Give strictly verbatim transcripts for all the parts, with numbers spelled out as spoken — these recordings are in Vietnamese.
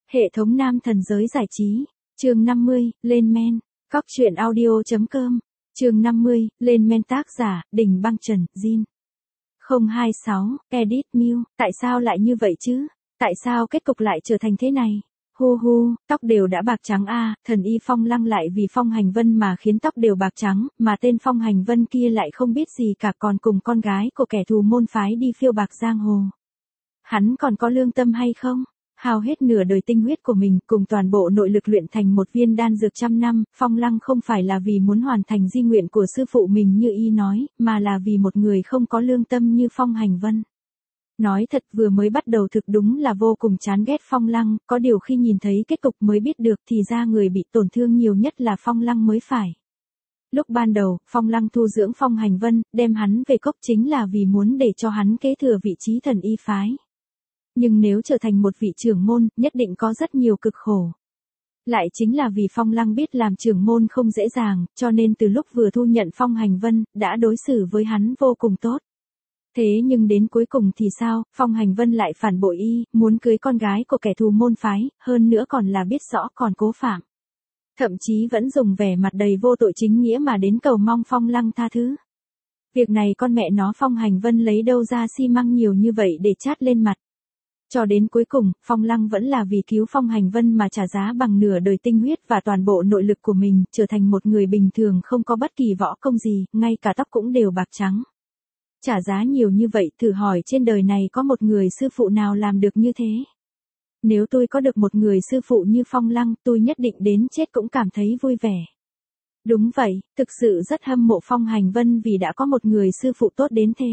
Hệ thống nam thần giới giải trí, chương năm mươi, lên men, cóc truyện audio.com, chương năm mươi, lên men tác giả, Đình Băng Trần, Jin. không hai sáu, Edit Miu, tại sao lại như vậy chứ? Tại sao kết cục lại trở thành thế này? Hu hu, tóc đều đã bạc trắng a, à, thần y Phong Lăng lại vì Phong Hành Vân mà khiến tóc đều bạc trắng, mà tên Phong Hành Vân kia lại không biết gì cả, còn cùng con gái của kẻ thù môn phái đi phiêu bạc giang hồ. Hắn còn có lương tâm hay không? Hao hết nửa đời tinh huyết của mình cùng toàn bộ nội lực luyện thành một viên đan dược trăm năm, Phong Lăng không phải là vì muốn hoàn thành di nguyện của sư phụ mình như y nói, mà là vì một người không có lương tâm như Phong Hành Vân. Nói thật, vừa mới bắt đầu thực đúng là vô cùng chán ghét Phong Lăng, có điều khi nhìn thấy kết cục mới biết được thì ra người bị tổn thương nhiều nhất là Phong Lăng mới phải. Lúc ban đầu, Phong Lăng thu dưỡng Phong Hành Vân, đem hắn về cốc chính là vì muốn để cho hắn kế thừa vị trí thần y phái. Nhưng nếu trở thành một vị trưởng môn, nhất định có rất nhiều cực khổ. Lại chính là vì Phong Lăng biết làm trưởng môn không dễ dàng, cho nên từ lúc vừa thu nhận Phong Hành Vân, đã đối xử với hắn vô cùng tốt. Thế nhưng đến cuối cùng thì sao, Phong Hành Vân lại phản bội y, muốn cưới con gái của kẻ thù môn phái, hơn nữa còn là biết rõ còn cố phạm. Thậm chí vẫn dùng vẻ mặt đầy vô tội chính nghĩa mà đến cầu mong Phong Lăng tha thứ. Việc này con mẹ nó Phong Hành Vân lấy đâu ra xi măng nhiều như vậy để chát lên mặt. Cho đến cuối cùng, Phong Lăng vẫn là vì cứu Phong Hành Vân mà trả giá bằng nửa đời tinh huyết và toàn bộ nội lực của mình, trở thành một người bình thường không có bất kỳ võ công gì, ngay cả tóc cũng đều bạc trắng. Trả giá nhiều như vậy, thử hỏi trên đời này có một người sư phụ nào làm được như thế? Nếu tôi có được một người sư phụ như Phong Lăng, tôi nhất định đến chết cũng cảm thấy vui vẻ. Đúng vậy, thực sự rất hâm mộ Phong Hành Vân vì đã có một người sư phụ tốt đến thế.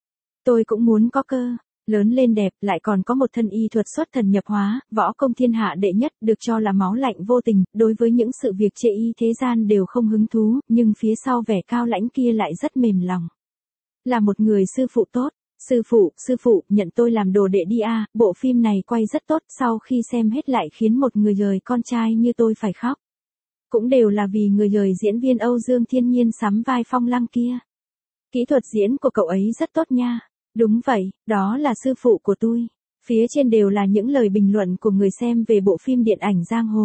Tôi cũng muốn có cơ. Lớn lên đẹp, lại còn có một thân y thuật xuất thần nhập hóa, võ công thiên hạ đệ nhất, được cho là máu lạnh vô tình, đối với những sự việc chê y thế gian đều không hứng thú, nhưng phía sau vẻ cao lãnh kia lại rất mềm lòng. Là một người sư phụ tốt. Sư phụ, sư phụ, nhận tôi làm đồ đệ đi a, bộ phim này quay rất tốt, sau khi xem hết lại khiến một người đời con trai như tôi phải khóc. Cũng đều là vì người đời diễn viên Âu Dương Thiên Nhiên sắm vai Phong Lăng kia. Kỹ thuật diễn của cậu ấy rất tốt nha. Đúng vậy, đó là sư phụ của tôi. Phía trên đều là những lời bình luận của người xem về bộ phim điện ảnh Giang Hồ.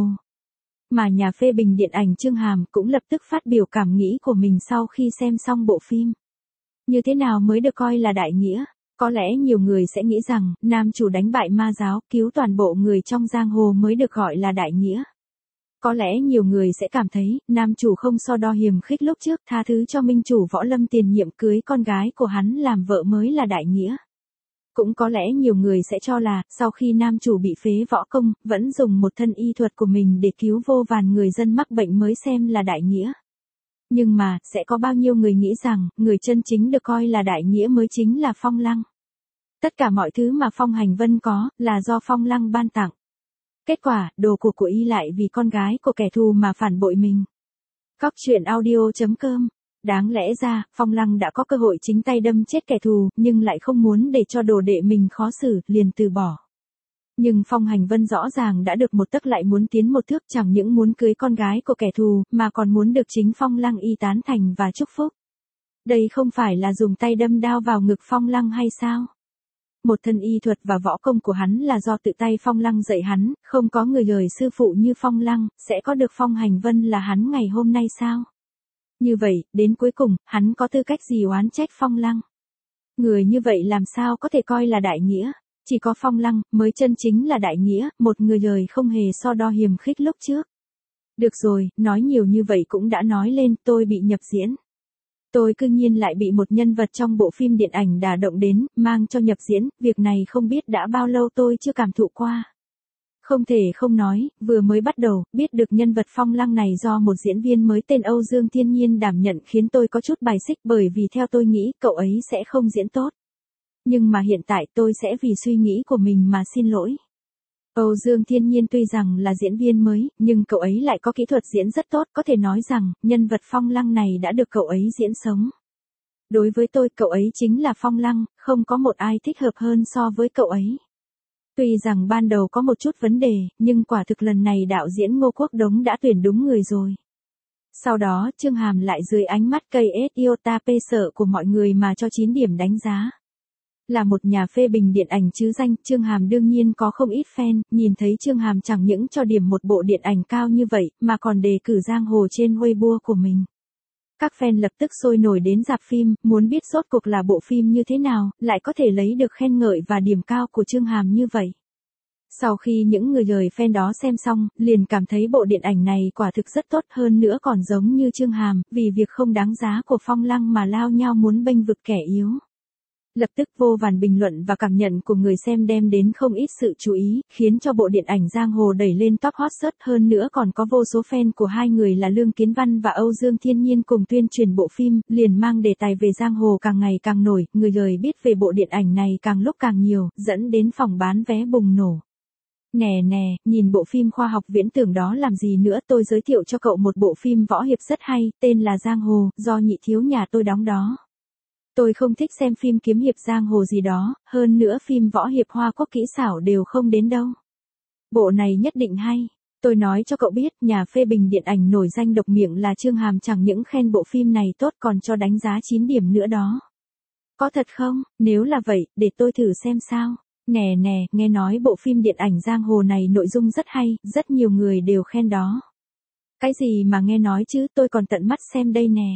Mà nhà phê bình điện ảnh Chương Hàm cũng lập tức phát biểu cảm nghĩ của mình sau khi xem xong bộ phim. Như thế nào mới được coi là đại nghĩa? Có lẽ nhiều người sẽ nghĩ rằng, nam chủ đánh bại ma giáo, cứu toàn bộ người trong giang hồ mới được gọi là đại nghĩa. Có lẽ nhiều người sẽ cảm thấy, nam chủ không so đo hiềm khích lúc trước, tha thứ cho minh chủ Võ Lâm tiền nhiệm cưới con gái của hắn làm vợ mới là đại nghĩa. Cũng có lẽ nhiều người sẽ cho là, sau khi nam chủ bị phế võ công, vẫn dùng một thân y thuật của mình để cứu vô vàn người dân mắc bệnh mới xem là đại nghĩa. Nhưng mà, sẽ có bao nhiêu người nghĩ rằng, người chân chính được coi là đại nghĩa mới chính là Phong Lăng. Tất cả mọi thứ mà Phong Hành Vân có, là do Phong Lăng ban tặng. Kết quả, đồ của của y lại vì con gái của kẻ thù mà phản bội mình. cóc truyện audio.com. Đáng lẽ ra, Phong Lăng đã có cơ hội chính tay đâm chết kẻ thù, nhưng lại không muốn để cho đồ đệ mình khó xử, liền từ bỏ. Nhưng Phong Hành Vân rõ ràng đã được một tấc lại muốn tiến một thước, chẳng những muốn cưới con gái của kẻ thù, mà còn muốn được chính Phong Lăng y tán thành và chúc phúc. Đây không phải là dùng tay đâm đao vào ngực Phong Lăng hay sao? Một thân y thuật và võ công của hắn là do tự tay Phong Lăng dạy hắn, không có người đời sư phụ như Phong Lăng, sẽ có được Phong Hành Vân là hắn ngày hôm nay sao? Như vậy, đến cuối cùng, hắn có tư cách gì oán trách Phong Lăng? Người như vậy làm sao có thể coi là đại nghĩa? Chỉ có Phong Lăng, mới chân chính là đại nghĩa, một người đời không hề so đo hiềm khích lúc trước. Được rồi, nói nhiều như vậy cũng đã nói lên, tôi bị nhập diễn. Tôi cư nhiên lại bị một nhân vật trong bộ phim điện ảnh đả động đến, mang cho nhập diễn, việc này không biết đã bao lâu tôi chưa cảm thụ qua. Không thể không nói, vừa mới bắt đầu, biết được nhân vật Phong Lăng này do một diễn viên mới tên Âu Dương Thiên Nhiên đảm nhận khiến tôi có chút bài xích, bởi vì theo tôi nghĩ, cậu ấy sẽ không diễn tốt. Nhưng mà hiện tại tôi sẽ vì suy nghĩ của mình mà xin lỗi. Âu Dương Thiên Nhiên tuy rằng là diễn viên mới, nhưng cậu ấy lại có kỹ thuật diễn rất tốt, có thể nói rằng, nhân vật Phong Lăng này đã được cậu ấy diễn sống. Đối với tôi, cậu ấy chính là Phong Lăng, không có một ai thích hợp hơn so với cậu ấy. Tuy rằng ban đầu có một chút vấn đề, nhưng quả thực lần này đạo diễn Ngô Quốc Đống đã tuyển đúng người rồi. Sau đó, Chương Hàm lại dưới ánh mắt cây ét iota pê sợ của mọi người mà cho chín điểm đánh giá. Là một nhà phê bình điện ảnh chứ danh, Chương Hàm đương nhiên có không ít fan, nhìn thấy Chương Hàm chẳng những cho điểm một bộ điện ảnh cao như vậy, mà còn đề cử Giang Hồ trên Weibo của mình. Các fan lập tức sôi nổi đến rạp phim, muốn biết rốt cuộc là bộ phim như thế nào, lại có thể lấy được khen ngợi và điểm cao của Chương Hàm như vậy. Sau khi những người lời fan đó xem xong, liền cảm thấy bộ điện ảnh này quả thực rất tốt, hơn nữa còn giống như Chương Hàm, vì việc không đáng giá của Phong Lăng mà lao nhau muốn bênh vực kẻ yếu. Lập tức vô vàn bình luận và cảm nhận của người xem đem đến không ít sự chú ý, khiến cho bộ điện ảnh Giang Hồ đẩy lên top hot search, hơn nữa còn có vô số fan của hai người là Lương Kiến Văn và Âu Dương Thiên Nhiên cùng tuyên truyền bộ phim, liền mang đề tài về Giang Hồ càng ngày càng nổi, người lời biết về bộ điện ảnh này càng lúc càng nhiều, dẫn đến phòng bán vé bùng nổ. Nè nè, nhìn bộ phim khoa học viễn tưởng đó làm gì nữa, tôi giới thiệu cho cậu một bộ phim võ hiệp rất hay, tên là Giang Hồ, do Nhị Thiếu nhà tôi đóng đó. Tôi không thích xem phim kiếm hiệp giang hồ gì đó, hơn nữa phim võ hiệp Hoa Quốc kỹ xảo đều không đến đâu. Bộ này nhất định hay. Tôi nói cho cậu biết, nhà phê bình điện ảnh nổi danh độc miệng là Chương Hàm chẳng những khen bộ phim này tốt còn cho đánh giá chín điểm nữa đó. Có thật không? Nếu là vậy, để tôi thử xem sao. Nè nè, nghe nói bộ phim điện ảnh Giang Hồ này nội dung rất hay, rất nhiều người đều khen đó. Cái gì mà nghe nói chứ, tôi còn tận mắt xem đây nè.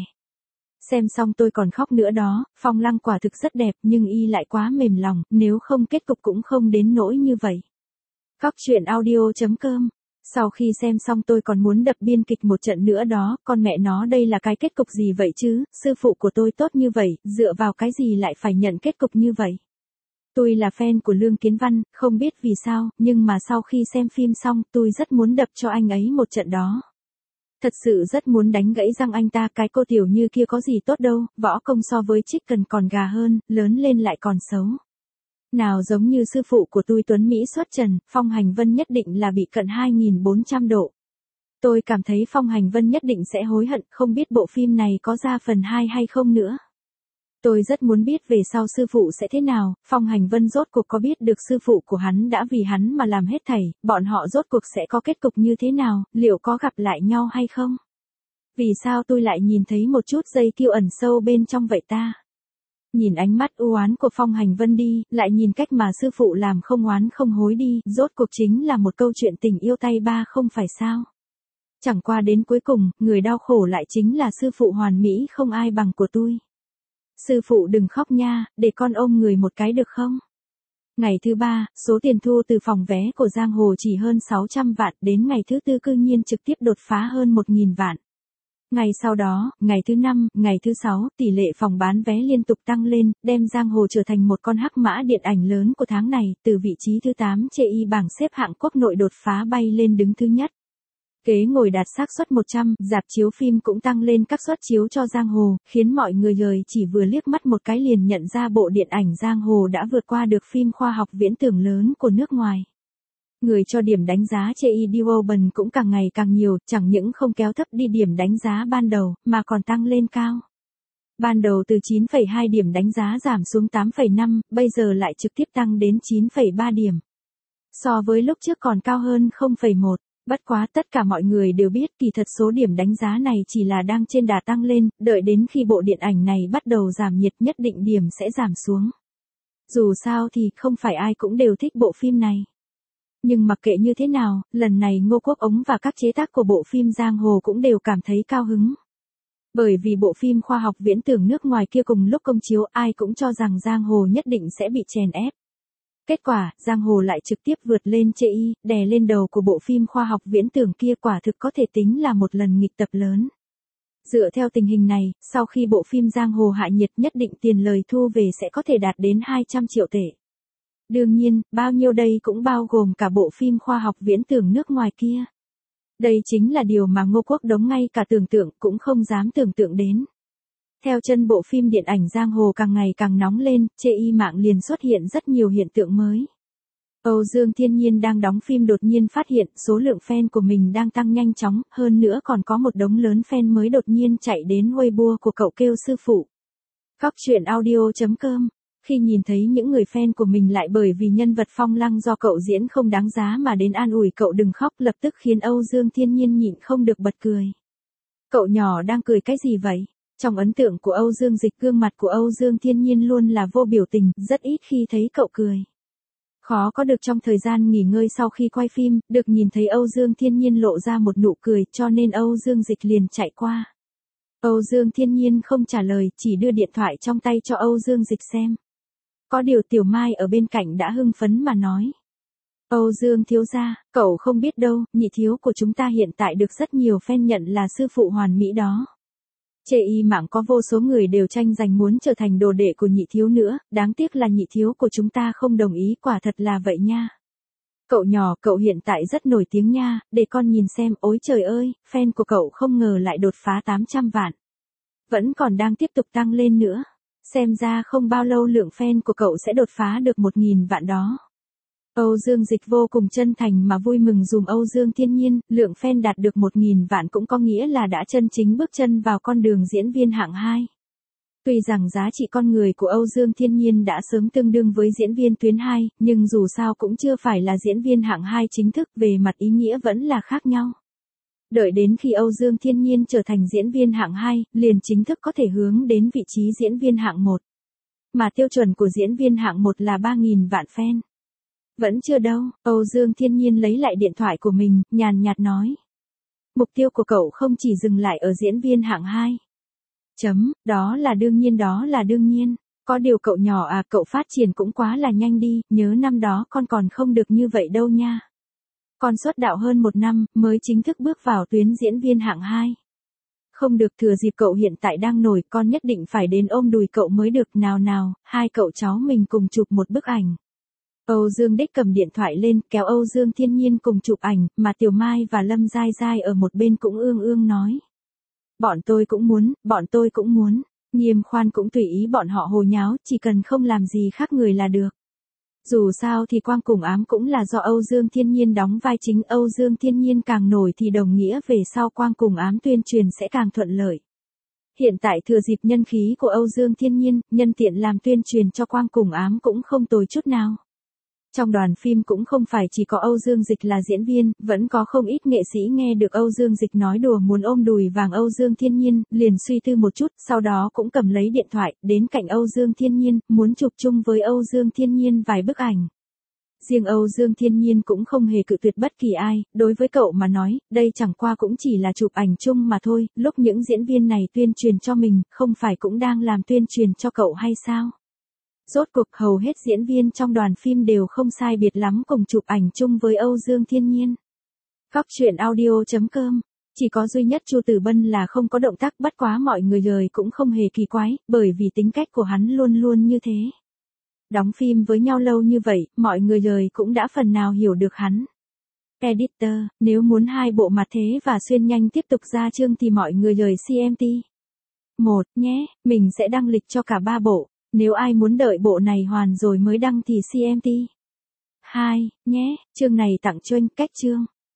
Xem xong tôi còn khóc nữa đó, Phong Lăng quả thực rất đẹp nhưng y lại quá mềm lòng, nếu không kết cục cũng không đến nỗi như vậy. Cóc truyện audio chấm com. Sau khi xem xong tôi còn muốn đập biên kịch một trận nữa đó, con mẹ nó đây là cái kết cục gì vậy chứ, sư phụ của tôi tốt như vậy, dựa vào cái gì lại phải nhận kết cục như vậy. Tôi là fan của Lương Kiến Văn, không biết vì sao, nhưng mà sau khi xem phim xong tôi rất muốn đập cho anh ấy một trận đó. Thật sự rất muốn đánh gãy răng anh ta, cái cô tiểu như kia có gì tốt đâu, võ công so với Trích Cần còn gà hơn, lớn lên lại còn xấu. Nào giống như sư phụ của tôi Tuấn Mỹ xuất trần, Phong Hành Vân nhất định là bị cận hai nghìn bốn trăm độ. Tôi cảm thấy Phong Hành Vân nhất định sẽ hối hận, không biết bộ phim này có ra phần hai hay không nữa. Tôi rất muốn biết về sau sư phụ sẽ thế nào, Phong Hành Vân rốt cuộc có biết được sư phụ của hắn đã vì hắn mà làm hết thảy, bọn họ rốt cuộc sẽ có kết cục như thế nào, liệu có gặp lại nhau hay không? Vì sao tôi lại nhìn thấy một chút dây kiêu ẩn sâu bên trong vậy ta? Nhìn ánh mắt u oán của Phong Hành Vân đi, lại nhìn cách mà sư phụ làm không oán không hối đi, rốt cuộc chính là một câu chuyện tình yêu tay ba không phải sao? Chẳng qua đến cuối cùng, người đau khổ lại chính là sư phụ hoàn mỹ không ai bằng của tôi. Sư phụ đừng khóc nha, để con ôm người một cái được không? Ngày thứ ba, số tiền thu từ phòng vé của Giang Hồ chỉ hơn sáu trăm vạn, đến ngày thứ tư cư nhiên trực tiếp đột phá hơn một nghìn vạn. Ngày sau đó, ngày thứ năm, ngày thứ sáu, tỷ lệ phòng bán vé liên tục tăng lên, đem Giang Hồ trở thành một con hắc mã điện ảnh lớn của tháng này, từ vị trí thứ tám chê y bảng xếp hạng quốc nội đột phá bay lên đứng thứ nhất. Kế ngồi đạt xác suất một trăm, rạp chiếu phim cũng tăng lên các suất chiếu cho Giang Hồ, khiến mọi người lời chỉ vừa liếc mắt một cái liền nhận ra bộ điện ảnh Giang Hồ đã vượt qua được phim khoa học viễn tưởng lớn của nước ngoài. Người cho điểm đánh giá chê y Duoban cũng càng ngày càng nhiều, chẳng những không kéo thấp đi điểm đánh giá ban đầu, mà còn tăng lên cao. Ban đầu từ chín phẩy hai điểm đánh giá giảm xuống tám phẩy năm, bây giờ lại trực tiếp tăng đến chín phẩy ba điểm. So với lúc trước còn cao hơn không phẩy một. Bất quá tất cả mọi người đều biết kỳ thật số điểm đánh giá này chỉ là đang trên đà tăng lên, đợi đến khi bộ điện ảnh này bắt đầu giảm nhiệt nhất định điểm sẽ giảm xuống. Dù sao thì không phải ai cũng đều thích bộ phim này. Nhưng mặc kệ như thế nào, lần này Ngô Quốc Ống và các chế tác của bộ phim Giang Hồ cũng đều cảm thấy cao hứng. Bởi vì bộ phim khoa học viễn tưởng nước ngoài kia cùng lúc công chiếu ai cũng cho rằng Giang Hồ nhất định sẽ bị chèn ép. Kết quả, Giang Hồ lại trực tiếp vượt lên chê y, đè lên đầu của bộ phim khoa học viễn tưởng kia, quả thực có thể tính là một lần nghịch tập lớn. Dựa theo tình hình này, sau khi bộ phim Giang Hồ hạ nhiệt nhất định tiền lời thu về sẽ có thể đạt đến hai trăm triệu tệ. Đương nhiên, bao nhiêu đây cũng bao gồm cả bộ phim khoa học viễn tưởng nước ngoài kia. Đây chính là điều mà Ngô Quốc Đống ngay cả tưởng tượng cũng không dám tưởng tượng đến. Theo chân bộ phim điện ảnh Giang Hồ càng ngày càng nóng lên, chê y mạng liền xuất hiện rất nhiều hiện tượng mới. Âu Dương Thiên Nhiên đang đóng phim đột nhiên phát hiện số lượng fan của mình đang tăng nhanh chóng, hơn nữa còn có một đống lớn fan mới đột nhiên chạy đến Weibo của cậu kêu sư phụ. Cóc truyện audio chấm com. Khi nhìn thấy những người fan của mình lại bởi vì nhân vật Phong Lăng do cậu diễn không đáng giá mà đến an ủi cậu đừng khóc, lập tức khiến Âu Dương Thiên Nhiên nhịn không được bật cười. Cậu nhỏ đang cười cái gì vậy? Trong ấn tượng của Âu Dương Dịch, gương mặt của Âu Dương Thiên Nhiên luôn là vô biểu tình, rất ít khi thấy cậu cười. Khó có được trong thời gian nghỉ ngơi sau khi quay phim, được nhìn thấy Âu Dương Thiên Nhiên lộ ra một nụ cười, cho nên Âu Dương Dịch liền chạy qua. Âu Dương Thiên Nhiên không trả lời, chỉ đưa điện thoại trong tay cho Âu Dương Dịch xem. Có điều Tiểu Mai ở bên cạnh đã hưng phấn mà nói. Âu Dương thiếu gia, cậu không biết đâu, nhị thiếu của chúng ta hiện tại được rất nhiều fan nhận là sư phụ hoàn mỹ đó. Trên y mạng có vô số người đều tranh giành muốn trở thành đồ đệ của nhị thiếu nữa, đáng tiếc là nhị thiếu của chúng ta không đồng ý, quả thật là vậy nha. Cậu nhỏ, cậu hiện tại rất nổi tiếng nha, để con nhìn xem, ôi trời ơi, fan của cậu không ngờ lại đột phá tám trăm vạn. Vẫn còn đang tiếp tục tăng lên nữa. Xem ra không bao lâu lượng fan của cậu sẽ đột phá được một nghìn vạn đó. Âu Dương Dịch vô cùng chân thành mà vui mừng dùm Âu Dương Thiên Nhiên, lượng fan đạt được một nghìn vạn cũng có nghĩa là đã chân chính bước chân vào con đường diễn viên hạng hai. Tuy rằng giá trị con người của Âu Dương Thiên Nhiên đã sớm tương đương với diễn viên tuyến hai, nhưng dù sao cũng chưa phải là diễn viên hạng hai chính thức, về mặt ý nghĩa vẫn là khác nhau. Đợi đến khi Âu Dương Thiên Nhiên trở thành diễn viên hạng hai, liền chính thức có thể hướng đến vị trí diễn viên hạng một. Mà tiêu chuẩn của diễn viên hạng một là ba nghìn vạn fan. Vẫn chưa đâu, Âu Dương Thiên Nhiên lấy lại điện thoại của mình, nhàn nhạt nói. Mục tiêu của cậu không chỉ dừng lại ở diễn viên hạng hai. Chấm, đó là đương nhiên đó là đương nhiên. Có điều cậu nhỏ à, cậu phát triển cũng quá là nhanh đi, nhớ năm đó con còn không được như vậy đâu nha. Con xuất đạo hơn một năm, mới chính thức bước vào tuyến diễn viên hạng hai. Không được, thừa dịp cậu hiện tại đang nổi, con nhất định phải đến ôm đùi cậu mới được, nào nào, hai cậu cháu mình cùng chụp một bức ảnh. Âu Dương Đích cầm điện thoại lên, kéo Âu Dương Thiên Nhiên cùng chụp ảnh, mà Tiểu Mai và Lâm Giai Giai ở một bên cũng ương ương nói. Bọn tôi cũng muốn, bọn tôi cũng muốn. Nghiêm Khoan cũng tùy ý bọn họ hồ nháo, chỉ cần không làm gì khác người là được. Dù sao thì Quang Cùng Ám cũng là do Âu Dương Thiên Nhiên đóng vai chính, Âu Dương Thiên Nhiên càng nổi thì đồng nghĩa về sau Quang Cùng Ám tuyên truyền sẽ càng thuận lợi. Hiện tại thừa dịp nhân khí của Âu Dương Thiên Nhiên, nhân tiện làm tuyên truyền cho Quang Cùng Ám cũng không tồi chút nào. Trong đoàn phim cũng không phải chỉ có Âu Dương Dịch là diễn viên, vẫn có không ít nghệ sĩ nghe được Âu Dương Dịch nói đùa muốn ôm đùi vàng Âu Dương Thiên Nhiên, liền suy tư một chút, sau đó cũng cầm lấy điện thoại, đến cạnh Âu Dương Thiên Nhiên, muốn chụp chung với Âu Dương Thiên Nhiên vài bức ảnh. Riêng Âu Dương Thiên Nhiên cũng không hề cự tuyệt bất kỳ ai, đối với cậu mà nói, đây chẳng qua cũng chỉ là chụp ảnh chung mà thôi, lúc những diễn viên này tuyên truyền cho mình, không phải cũng đang làm tuyên truyền cho cậu hay sao? Rốt cuộc hầu hết diễn viên trong đoàn phim đều không sai biệt lắm cùng chụp ảnh chung với Âu Dương Thiên Nhiên. Góc truyện audio chấm com. Chỉ có duy nhất Chu Tử Bân là không có động tác, bất quá mọi người lời cũng không hề kỳ quái, bởi vì tính cách của hắn luôn luôn như thế. Đóng phim với nhau lâu như vậy, mọi người lời cũng đã phần nào hiểu được hắn. Editor, nếu muốn hai bộ Mặt Thế và Xuyên nhanh tiếp tục ra chương thì mọi người lời xê em tê. Một nhé, mình sẽ đăng lịch cho cả ba bộ. Nếu ai muốn đợi bộ này hoàn rồi mới đăng thì xê em tê. Hai nhé, chương này tặng cho anh cách chương.